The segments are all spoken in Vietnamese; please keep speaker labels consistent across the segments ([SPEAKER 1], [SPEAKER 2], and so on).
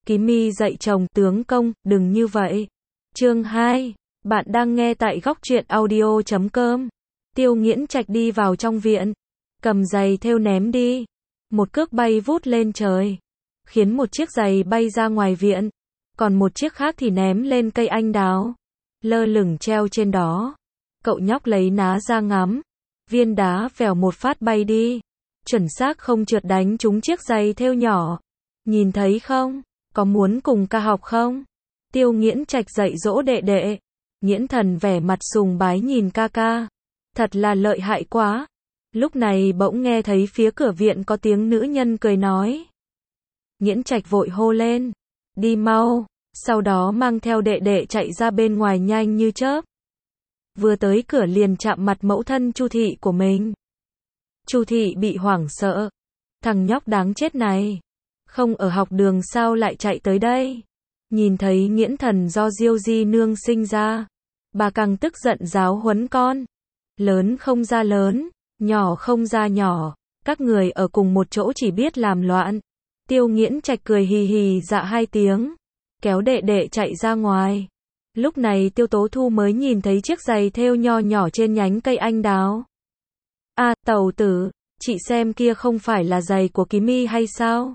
[SPEAKER 1] Ký Mi dạy chồng, tướng công, đừng như vậy. Chương 2. Bạn đang nghe tại góc truyện audio.com. Tiêu Nghiễn Trạch đi vào trong viện, cầm giày thêu ném đi. Một cước bay vút lên trời, khiến một chiếc giày bay ra ngoài viện, còn một chiếc khác thì ném lên cây anh đào, lơ lửng treo trên đó. Cậu nhóc lấy ná ra ngắm, viên đá vèo một phát bay đi, chuẩn xác không trượt đánh trúng chiếc giày thêu nhỏ. Nhìn thấy không? Có muốn cùng ca học không? Tiêu Nghiễn Trạch dạy dỗ đệ đệ. Nghiễn Thần vẻ mặt sùng bái nhìn ca ca. Thật là lợi hại quá. Lúc này bỗng nghe thấy phía cửa viện có tiếng nữ nhân cười nói. Nghiễn Trạch vội hô lên. Đi mau. Sau đó mang theo đệ đệ chạy ra bên ngoài nhanh như chớp. Vừa tới cửa liền chạm mặt mẫu thân Chu Thị của mình. Chu Thị bị hoảng sợ. Thằng nhóc đáng chết này. Không ở học đường sao lại chạy tới đây? Nhìn thấy Nghiễn Thần do Diêu Di Nương sinh ra, bà càng tức giận giáo huấn con. Lớn không ra lớn, nhỏ không ra nhỏ, các người ở cùng một chỗ chỉ biết làm loạn. Tiêu Nghiễn Trạch cười hì hì dạ hai tiếng, kéo đệ đệ chạy ra ngoài. Lúc này Tiêu Tố Thu mới nhìn thấy chiếc giày thêu nho nhỏ trên nhánh cây anh đào. À, tẩu tử, chị xem kia không phải là giày của Ký Mi hay sao?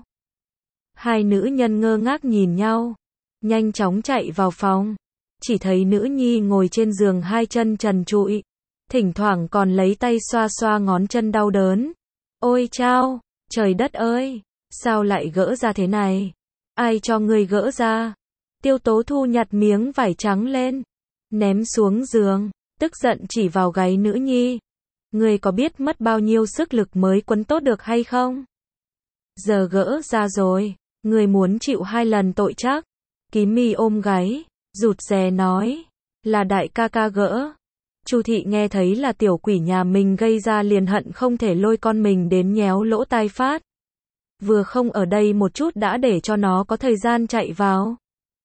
[SPEAKER 1] Hai nữ nhân ngơ ngác nhìn nhau, nhanh chóng chạy vào phòng. Chỉ thấy nữ nhi ngồi trên giường hai chân trần trụi, thỉnh thoảng còn lấy tay xoa xoa ngón chân đau đớn. Ôi chao, trời đất ơi, sao lại gỡ ra thế này? Ai cho ngươi gỡ ra? Tiêu Tố Thu nhặt miếng vải trắng lên, ném xuống giường, tức giận chỉ vào gáy nữ nhi. Ngươi có biết mất bao nhiêu sức lực mới quấn tốt được hay không? Giờ gỡ ra rồi, ngươi muốn chịu 2 lần tội chắc. Ký Mi ôm gáy, rụt rè nói, là đại ca ca gỡ. Chu Thị nghe thấy là tiểu quỷ nhà mình gây ra liền hận không thể lôi con mình đến nhéo lỗ tai phát. Vừa không ở đây một chút đã để cho nó có thời gian chạy vào.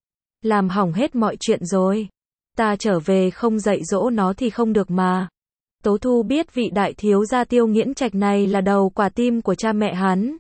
[SPEAKER 1] Làm hỏng hết mọi chuyện rồi. Ta trở về không dạy dỗ nó thì không được mà. Tố Thu biết vị đại thiếu gia Tiêu Nghiễn Trạch này là đầu quả tim của cha mẹ hắn.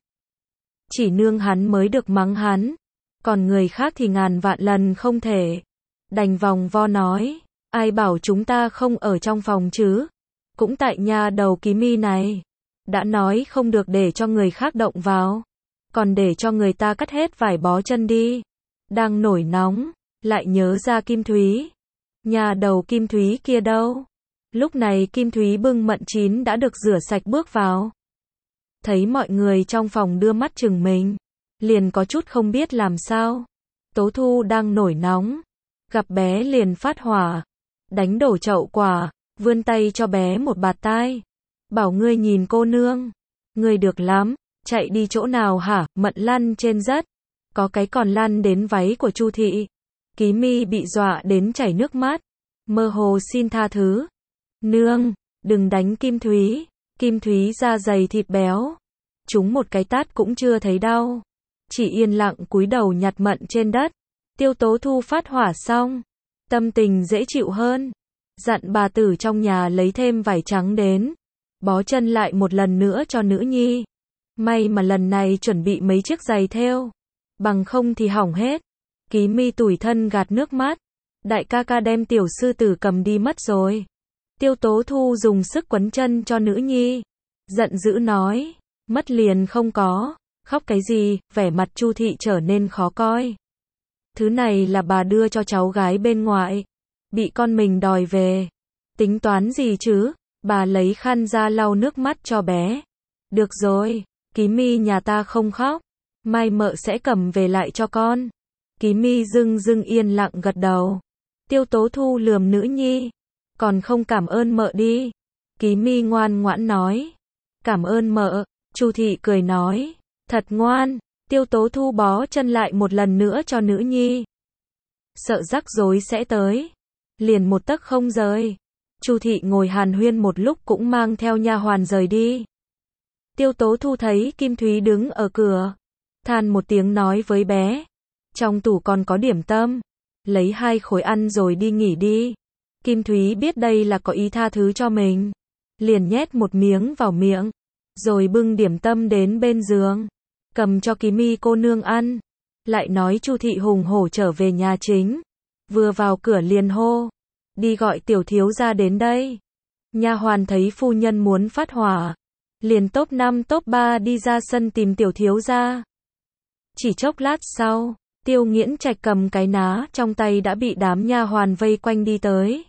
[SPEAKER 1] Chỉ nương hắn mới được mắng hắn, còn người khác thì ngàn vạn lần không thể. Đành vòng vo nói, ai bảo chúng ta không ở trong phòng chứ? Cũng tại nhà đầu Ký Mi này. Đã nói không được để cho người khác động vào, còn để cho người ta cắt hết vải bó chân đi. Đang nổi nóng, lại nhớ ra Kim Thúy. Nhà đầu Kim Thúy kia đâu? Lúc này Kim Thúy bưng mận chín đã được rửa sạch bước vào. Thấy mọi người trong phòng đưa mắt chừng mình, liền có chút không biết làm sao. Tố Thu đang nổi nóng, gặp bé liền phát hỏa, đánh đổ chậu quả, vươn tay cho bé một bạt tai. Bảo ngươi nhìn cô nương, ngươi được lắm, chạy đi chỗ nào hả? Mận lăn trên đất, có cái còn lăn đến váy của Chu Thị. Ký Mi bị dọa đến chảy nước mắt, mơ hồ xin tha thứ. Nương, đừng đánh Kim Thúy. Kim Thúy da dày thịt béo, chúng một cái tát cũng chưa thấy đau, chỉ yên lặng cúi đầu nhặt mận trên đất. Tiêu Tố Thu phát hỏa xong, tâm tình dễ chịu hơn, dặn bà tử trong nhà lấy thêm vải trắng đến, bó chân lại một lần nữa cho nữ nhi. May mà lần này chuẩn bị mấy chiếc giày thêu, bằng không thì hỏng hết. Ký Mi tủi thân gạt nước mắt, đại ca ca đem tiểu sư tử cầm đi mất rồi. Tiêu Tố Thu dùng sức quấn chân cho nữ nhi, giận dữ nói, mất liền không có, khóc cái gì? Vẻ mặt Chu Thị trở nên khó coi. Thứ này là bà đưa cho cháu gái bên ngoại, bị con mình đòi về, tính toán gì chứ? Bà lấy khăn ra lau nước mắt cho bé. Được rồi, Ký Mi nhà ta không khóc, mai mợ sẽ cầm về lại cho con. Ký Mi dưng dưng yên lặng gật đầu. Tiêu Tố Thu lườm nữ nhi, còn không cảm ơn mợ đi. Ký Mi ngoan ngoãn nói, cảm ơn mợ. Chu Thị cười nói, thật ngoan. Tiêu Tố Thu bó chân lại một lần nữa cho nữ nhi. Sợ rắc rối sẽ tới, liền một tấc không rời. Chu Thị ngồi hàn huyên một lúc cũng mang theo nha hoàn rời đi. Tiêu Tố Thu thấy Kim Thúy đứng ở cửa, than một tiếng nói với bé, trong tủ còn có điểm tâm, lấy 2 khối ăn rồi đi nghỉ đi. Kim Thúy biết đây là có ý tha thứ cho mình, liền nhét một miếng vào miệng, rồi bưng điểm tâm đến bên giường, cầm cho Ký Mi cô nương ăn. lại nói Chu thị hùng hổ trở về nhà chính, vừa vào cửa liền hô, đi gọi tiểu thiếu gia đến đây. Nha hoàn thấy phu nhân muốn phát hỏa, liền top 5 top 3 đi ra sân tìm tiểu thiếu gia. Chỉ chốc lát sau, Tiêu Nghiễn Trạch cầm cái ná trong tay đã bị đám nha hoàn vây quanh đi tới.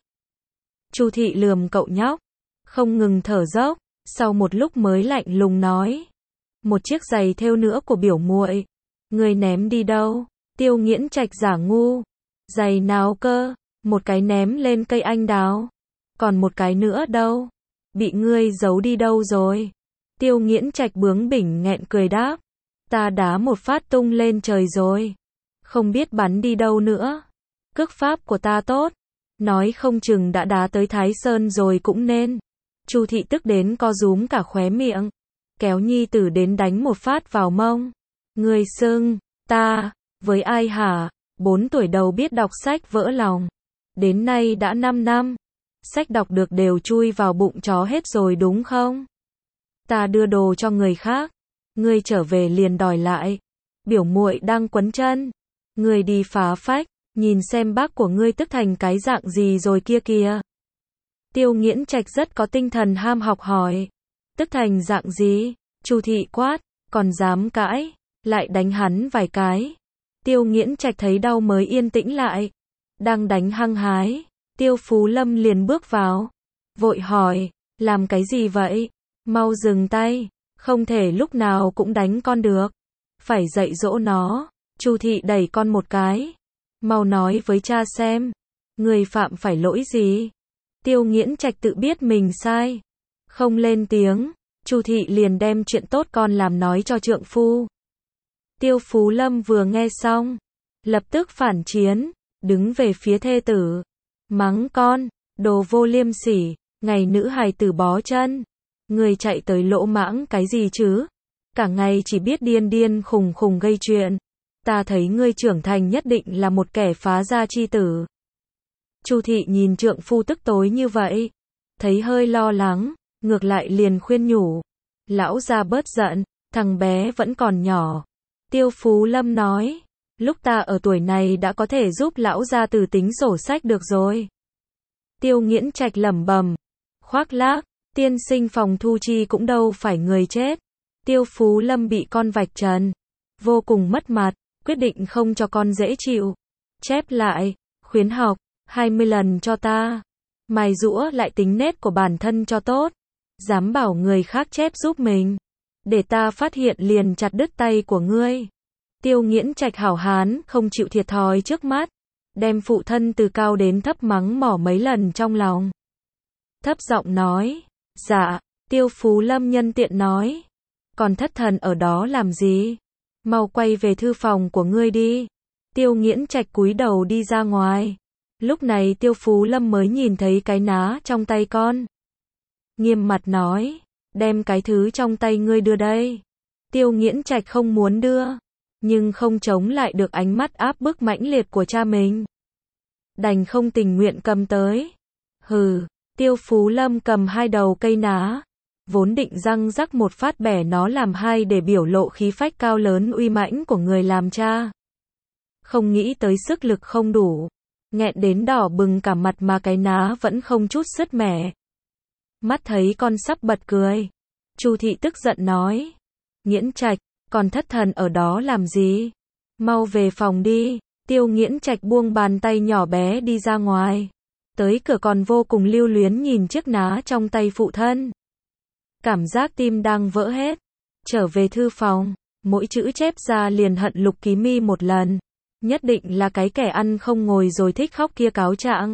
[SPEAKER 1] Chu thị lườm cậu nhóc, không ngừng thở dốc, sau một lúc mới lạnh lùng nói, một chiếc giày thêu nữa của biểu muội, ngươi ném đi đâu? Tiêu Nghiễn Trạch giả ngu, giày nào cơ? Một cái ném lên cây anh đào, còn một cái nữa đâu? Bị ngươi giấu đi đâu rồi? Tiêu Nghiễn Trạch bướng bỉnh nghẹn cười đáp, ta đá một phát tung lên trời rồi, không biết bắn đi đâu nữa. Cước pháp của ta tốt, nói không chừng đã đá tới Thái Sơn rồi cũng nên. Chu thị tức đến co rúm cả khóe miệng, kéo nhi tử đến đánh một phát vào mông. Ngươi xưng ta với ai hả? 4 tuổi đầu biết đọc sách vỡ lòng, đến nay đã 5 năm, sách đọc được đều chui vào bụng chó hết rồi đúng không? Ta đưa đồ cho người khác, ngươi trở về liền đòi lại. Biểu muội đang quấn chân, ngươi đi phá phách, nhìn xem bác của ngươi tức thành cái dạng gì rồi kia kìa. Tiêu Nghiễn Trạch rất có tinh thần ham học hỏi, tức thành dạng gì? Chu thị quát, còn dám cãi, lại đánh hắn vài cái. Tiêu Nghiễn Trạch thấy đau mới yên tĩnh lại, đang đánh hăng hái, Tiêu Phú Lâm liền bước vào, vội hỏi, làm cái gì vậy? Mau dừng tay, không thể lúc nào cũng đánh con được, phải dạy dỗ nó. Chu thị đẩy con một cái, mau nói với cha xem, người phạm phải lỗi gì? Tiêu Nghiễn Trạch tự biết mình sai, không lên tiếng, Chu thị liền đem chuyện tốt con làm nói cho trượng phu. Tiêu Phú Lâm vừa nghe xong, lập tức phản chiến, đứng về phía thê tử, mắng con, đồ vô liêm sỉ, ngày nữ hài tử bó chân, người chạy tới lỗ mãng cái gì chứ? Cả ngày chỉ biết điên điên khùng khùng gây chuyện. Ta thấy ngươi trưởng thành nhất định là một kẻ phá gia chi tử. Chu thị nhìn trượng phu tức tối như vậy, thấy hơi lo lắng, ngược lại liền khuyên nhủ, lão gia bớt giận, thằng bé vẫn còn nhỏ. Tiêu Phú Lâm nói, lúc ta ở tuổi này đã có thể giúp lão gia từ tính sổ sách được rồi. Tiêu Nghiễn Trạch lẩm bẩm, khoác lác, tiên sinh phòng thu chi cũng đâu phải người chết. Tiêu Phú Lâm bị con vạch trần, vô cùng mất mặt, quyết định không cho con dễ chịu. Chép lại, khuyến học, 20 lần cho ta. Mài giũa lại tính nết của bản thân cho tốt. Dám bảo người khác chép giúp mình, để ta phát hiện liền chặt đứt tay của ngươi. Tiêu Nghiễn Trạch hảo hán không chịu thiệt thòi trước mắt, đem phụ thân từ cao đến thấp mắng mỏ mấy lần trong lòng. Thấp giọng nói, dạ. Tiêu Phú Lâm nhân tiện nói, còn thất thần ở đó làm gì? Mau quay về thư phòng của ngươi đi. Tiêu Nghiễn Trạch cúi đầu đi ra ngoài. Lúc này Tiêu Phú Lâm mới nhìn thấy cái ná trong tay con. Nghiêm mặt nói, đem cái thứ trong tay ngươi đưa đây. Tiêu Nghiễn Trạch không muốn đưa, nhưng không chống lại được ánh mắt áp bức mãnh liệt của cha mình. Đành không tình nguyện cầm tới. Hừ, Tiêu Phú Lâm cầm hai đầu cây ná, vốn định răng rắc một phát bẻ nó làm hai để biểu lộ khí phách cao lớn uy mãnh của người làm cha. Không nghĩ tới sức lực không đủ, nghẹn đến đỏ bừng cả mặt mà cái ná vẫn không chút sứt mẻ. Mắt thấy con sắp bật cười, Chu thị tức giận nói, Nghiễn Trạch, còn thất thần ở đó làm gì? Mau về phòng đi. Tiêu Nghiễn Trạch buông bàn tay nhỏ bé đi ra ngoài, tới cửa còn vô cùng lưu luyến nhìn chiếc ná trong tay phụ thân. Cảm giác tim đang vỡ hết. Trở về thư phòng, mỗi chữ chép ra liền hận Lục Ký Mi một lần. Nhất định là cái kẻ ăn không ngồi rồi thích khóc kia cáo trạng.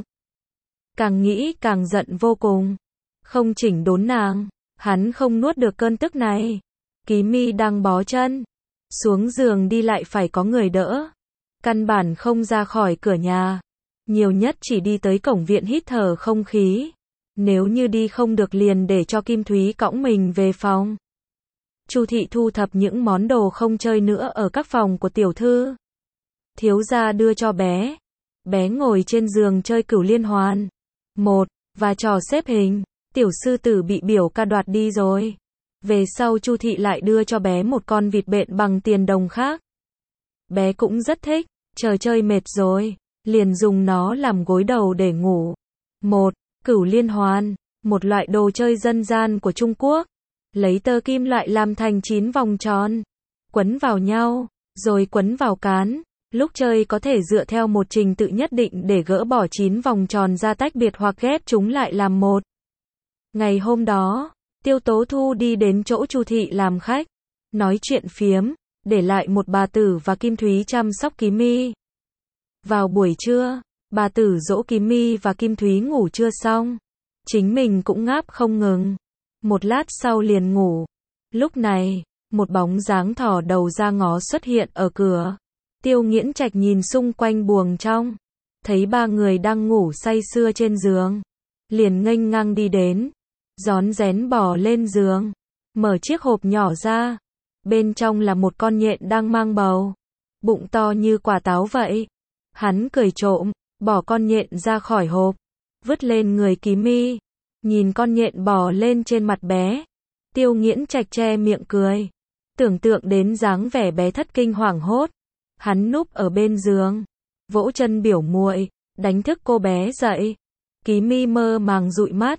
[SPEAKER 1] Càng nghĩ càng giận vô cùng. Không chỉnh đốn nàng, hắn không nuốt được cơn tức này. Ký Mi đang bó chân, xuống giường đi lại phải có người đỡ. Căn bản không ra khỏi cửa nhà, nhiều nhất chỉ đi tới cổng viện hít thở không khí. Nếu như đi không được liền để cho Kim Thúy cõng mình về phòng. Chu thị thu thập những món đồ không chơi nữa ở các phòng của tiểu thư. Thiếu gia đưa cho bé. Bé ngồi trên giường chơi cửu liên hoàn. Và trò xếp hình. Tiểu sư tử bị biểu ca đoạt đi rồi. Về sau Chu thị lại đưa cho bé một con vịt bện bằng tiền đồng khác. Bé cũng rất thích, chờ chơi mệt rồi, liền dùng nó làm gối đầu để ngủ. Một, cửu liên hoàn, một loại đồ chơi dân gian của Trung Quốc. Lấy tơ kim loại làm thành 9 vòng tròn, quấn vào nhau, rồi quấn vào cán. Lúc chơi có thể dựa theo một trình tự nhất định để gỡ bỏ 9 vòng tròn ra tách biệt hoặc ghép chúng lại làm một. Ngày hôm đó, Tiêu Tố Thu đi đến chỗ Chu Thị làm khách, nói chuyện phiếm, để lại một bà Tử và Kim Thúy chăm sóc Ký Mi. Vào buổi trưa, bà Tử dỗ Ký Mi và Kim Thúy ngủ trưa xong, chính mình cũng ngáp không ngừng. Một lát sau liền ngủ. Lúc này, một bóng dáng thò đầu ra ngó xuất hiện ở cửa. Tiêu Nghiễn Trạch nhìn xung quanh buồng trong, thấy ba người đang ngủ say sưa trên giường, liền nghênh ngang đi đến, rón rén bò lên giường, mở chiếc hộp nhỏ ra, bên trong là một con nhện đang mang bầu, bụng to như quả táo vậy. Hắn cười trộm, bỏ con nhện ra khỏi hộp, vứt lên người Ký Mi, nhìn con nhện bò lên trên mặt bé. Tiêu Nghiễn Trạch che miệng cười, tưởng tượng đến dáng vẻ bé thất kinh hoảng hốt. Hắn núp ở bên giường, vỗ chân biểu muội, đánh thức cô bé dậy. Ký Mi mơ màng dụi mắt,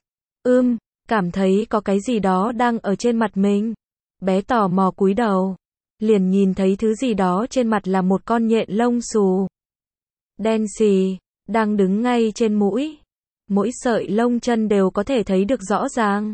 [SPEAKER 1] cảm thấy có cái gì đó đang ở trên mặt mình. Bé tò mò cúi đầu, liền nhìn thấy thứ gì đó trên mặt là một con nhện lông xù, đen xì, đang đứng ngay trên mũi. Mỗi sợi lông chân đều có thể thấy được rõ ràng.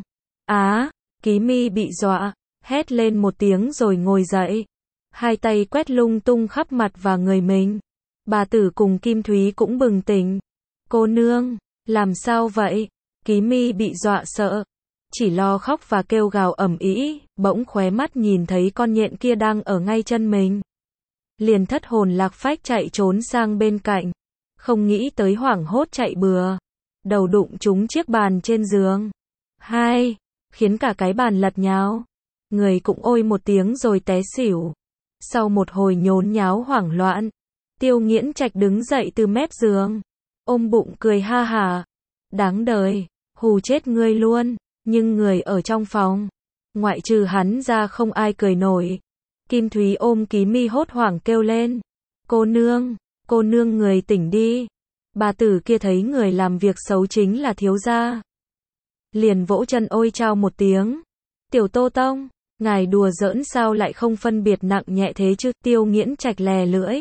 [SPEAKER 1] Ký Mi bị dọa, hét lên một tiếng rồi ngồi dậy. Hai tay quét lung tung khắp mặt và người mình. Bà Tử cùng Kim Thúy cũng bừng tỉnh. Cô nương, làm sao vậy? Ký Mi bị dọa sợ, chỉ lo khóc và kêu gào ầm ĩ, bỗng khóe mắt nhìn thấy con nhện kia đang ở ngay chân mình. Liền thất hồn lạc phách chạy trốn sang bên cạnh, không nghĩ tới hoảng hốt chạy bừa, đầu đụng trúng chiếc bàn trên giường. Khiến cả cái bàn lật nhào. Người cũng ôi một tiếng rồi té xỉu. Sau một hồi nhốn nháo hoảng loạn, Tiêu Nghiễn Trạch đứng dậy từ mép giường, ôm bụng cười ha hả. Đáng đời, hù chết ngươi luôn. Nhưng người ở trong phòng, ngoại trừ hắn ra không ai cười nổi. Kim Thúy ôm Ký Mi hốt hoảng kêu lên. Cô nương người tỉnh đi. Bà Tử kia thấy người làm việc xấu chính là thiếu gia, liền vỗ chân ôi chao một tiếng. Tiểu Tô Tông, ngài đùa giỡn sao lại không phân biệt nặng nhẹ thế chứ? Tiêu Nghiễn Trạch lè lưỡi,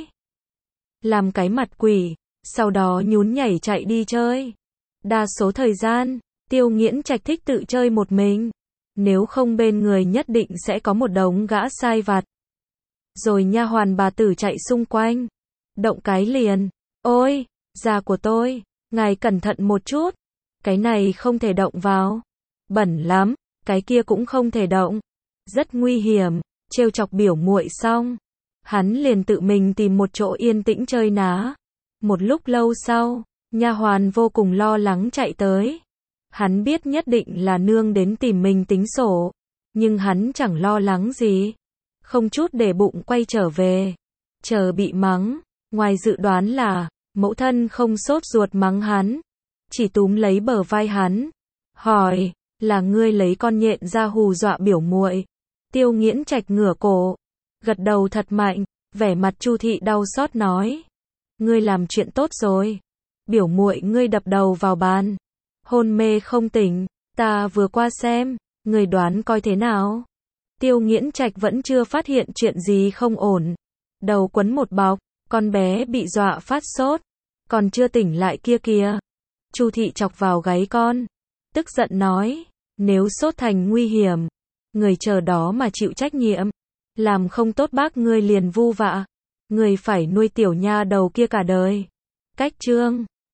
[SPEAKER 1] làm cái mặt quỷ, sau đó nhún nhảy chạy đi chơi. Đa số thời gian, Tiêu Nghiễn Trạch thích tự chơi một mình, nếu không bên người nhất định sẽ có một đống gã sai vặt. Rồi nha hoàn bà Tử chạy xung quanh, động cái liền. Ôi, da của tôi, ngài cẩn thận một chút, cái này không thể động vào, bẩn lắm, cái kia cũng không thể động, rất nguy hiểm. Trêu chọc biểu muội xong, hắn liền tự mình tìm một chỗ yên tĩnh chơi ná. Một lúc lâu sau, nha hoàn vô cùng lo lắng chạy tới. Hắn biết nhất định là nương đến tìm mình tính sổ, nhưng hắn chẳng lo lắng gì, không chút để bụng quay trở về. Chờ bị mắng, ngoài dự đoán là mẫu thân không sốt ruột mắng hắn, chỉ túm lấy bờ vai hắn, hỏi, là ngươi lấy con nhện ra hù dọa biểu muội? Tiêu Nghiễn Trạch ngửa cổ, gật đầu thật mạnh, vẻ mặt Chu Thị đau xót nói, ngươi làm chuyện tốt rồi. Biểu muội ngươi đập đầu vào bàn, hôn mê không tỉnh, ta vừa qua xem, ngươi đoán coi thế nào? Tiêu Nghiễn Trạch vẫn chưa phát hiện chuyện gì không ổn, đầu quấn một bọc, con bé bị dọa phát sốt, còn chưa tỉnh lại kia kìa. Chu Thị chọc vào gáy con, tức giận nói, nếu sốt thành nguy hiểm, người chờ đó mà chịu trách nhiệm, làm không tốt bác ngươi liền vu vạ, người phải nuôi tiểu nha đầu kia cả đời. Cách chương